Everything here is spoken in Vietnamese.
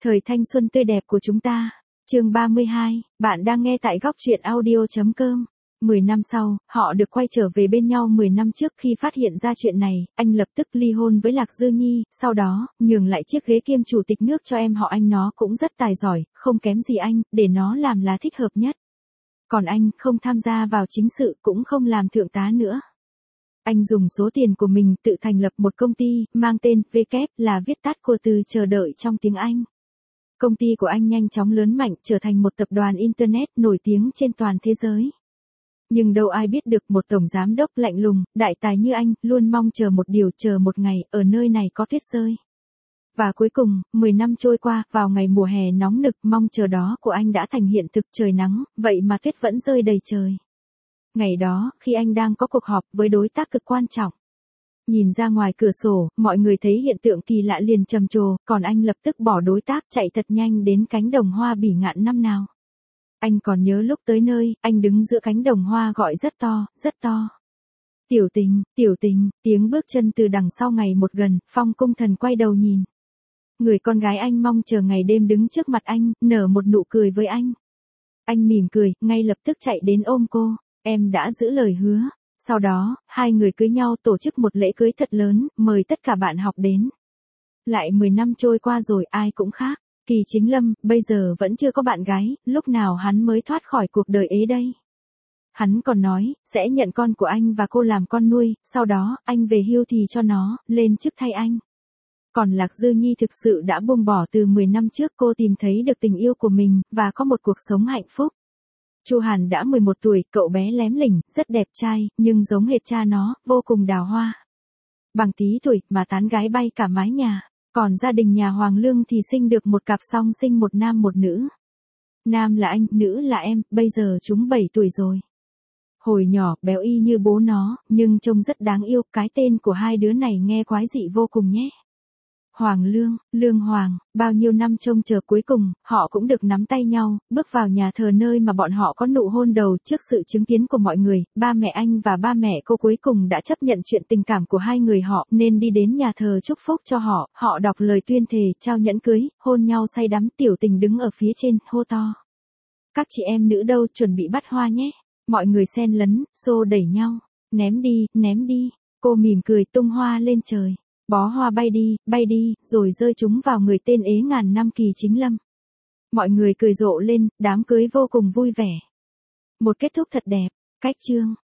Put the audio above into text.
Thời thanh xuân tươi đẹp của chúng ta. Chương 32, bạn đang nghe tại góc truyện audio.com. 10 năm sau, họ được quay trở về bên nhau 10 năm trước khi phát hiện ra chuyện này, anh lập tức ly hôn với Lạc Dư Nhi, sau đó, nhường lại chiếc ghế kiêm chủ tịch nước cho em họ anh nó cũng rất tài giỏi, không kém gì anh, để nó làm là thích hợp nhất. Còn anh không tham gia vào chính sự cũng không làm thượng tá nữa. Anh dùng số tiền của mình tự thành lập một công ty, mang tên W là viết tắt của từ chờ đợi trong tiếng Anh. Công ty của anh nhanh chóng lớn mạnh trở thành một tập đoàn Internet nổi tiếng trên toàn thế giới. Nhưng đâu ai biết được một tổng giám đốc lạnh lùng, đại tài như anh, luôn mong chờ một điều, chờ một ngày, ở nơi này có tuyết rơi. Và cuối cùng, 10 năm trôi qua, vào ngày mùa hè nóng nực, mong chờ đó của anh đã thành hiện thực, trời nắng, vậy mà tuyết vẫn rơi đầy trời. Ngày đó, khi anh đang có cuộc họp với đối tác cực quan trọng. Nhìn ra ngoài cửa sổ, mọi người thấy hiện tượng kỳ lạ liền trầm trồ, còn anh lập tức bỏ đối tác chạy thật nhanh đến cánh đồng hoa bỉ ngạn năm nào. Anh còn nhớ lúc tới nơi, anh đứng giữa cánh đồng hoa gọi rất to, rất to. Tiểu tình, tiếng bước chân từ đằng sau ngày một gần, Phong Cung Thần quay đầu nhìn. Người con gái anh mong chờ ngày đêm đứng trước mặt anh, nở một nụ cười với anh. Anh mỉm cười, ngay lập tức chạy đến ôm cô, em đã giữ lời hứa. Sau đó, hai người cưới nhau tổ chức một lễ cưới thật lớn, mời tất cả bạn học đến. Lại 10 năm trôi qua rồi ai cũng khác. Kỳ Chính Lâm, bây giờ vẫn chưa có bạn gái, lúc nào hắn mới thoát khỏi cuộc đời ế đây. Hắn còn nói, sẽ nhận con của anh và cô làm con nuôi, sau đó, anh về hưu thì cho nó, lên chức thay anh. Còn Lạc Dư Nhi thực sự đã buông bỏ từ 10 năm trước, cô tìm thấy được tình yêu của mình, và có một cuộc sống hạnh phúc. Chu Hàn đã 11 tuổi, cậu bé lém lỉnh, rất đẹp trai, nhưng giống hệt cha nó, vô cùng đào hoa. Bằng tí tuổi mà tán gái bay cả mái nhà. Còn gia đình nhà Hoàng Lương thì sinh được một cặp song sinh, một nam một nữ. Nam là anh, nữ là em, bây giờ chúng 7 tuổi rồi. Hồi nhỏ, béo y như bố nó, nhưng trông rất đáng yêu, cái tên của hai đứa này nghe quái dị vô cùng nhé. Hoàng Lương, Lương Hoàng, bao nhiêu năm trông chờ cuối cùng, họ cũng được nắm tay nhau, bước vào nhà thờ nơi mà bọn họ có nụ hôn đầu trước sự chứng kiến của mọi người, ba mẹ anh và ba mẹ cô cuối cùng đã chấp nhận chuyện tình cảm của hai người họ nên đi đến nhà thờ chúc phúc cho họ đọc lời tuyên thề, trao nhẫn cưới, hôn nhau say đắm. Tiểu Tình đứng ở phía trên, hô to. Các chị em nữ đâu, chuẩn bị bắt hoa nhé. Mọi người xen lấn, xô đẩy nhau, ném đi, cô mỉm cười tung hoa lên trời. Bó hoa bay đi, rồi rơi chúng vào người tên ế ngàn năm Kỳ Chính Lâm. Mọi người cười rộ lên, đám cưới vô cùng vui vẻ. Một kết thúc thật đẹp. Cách chương.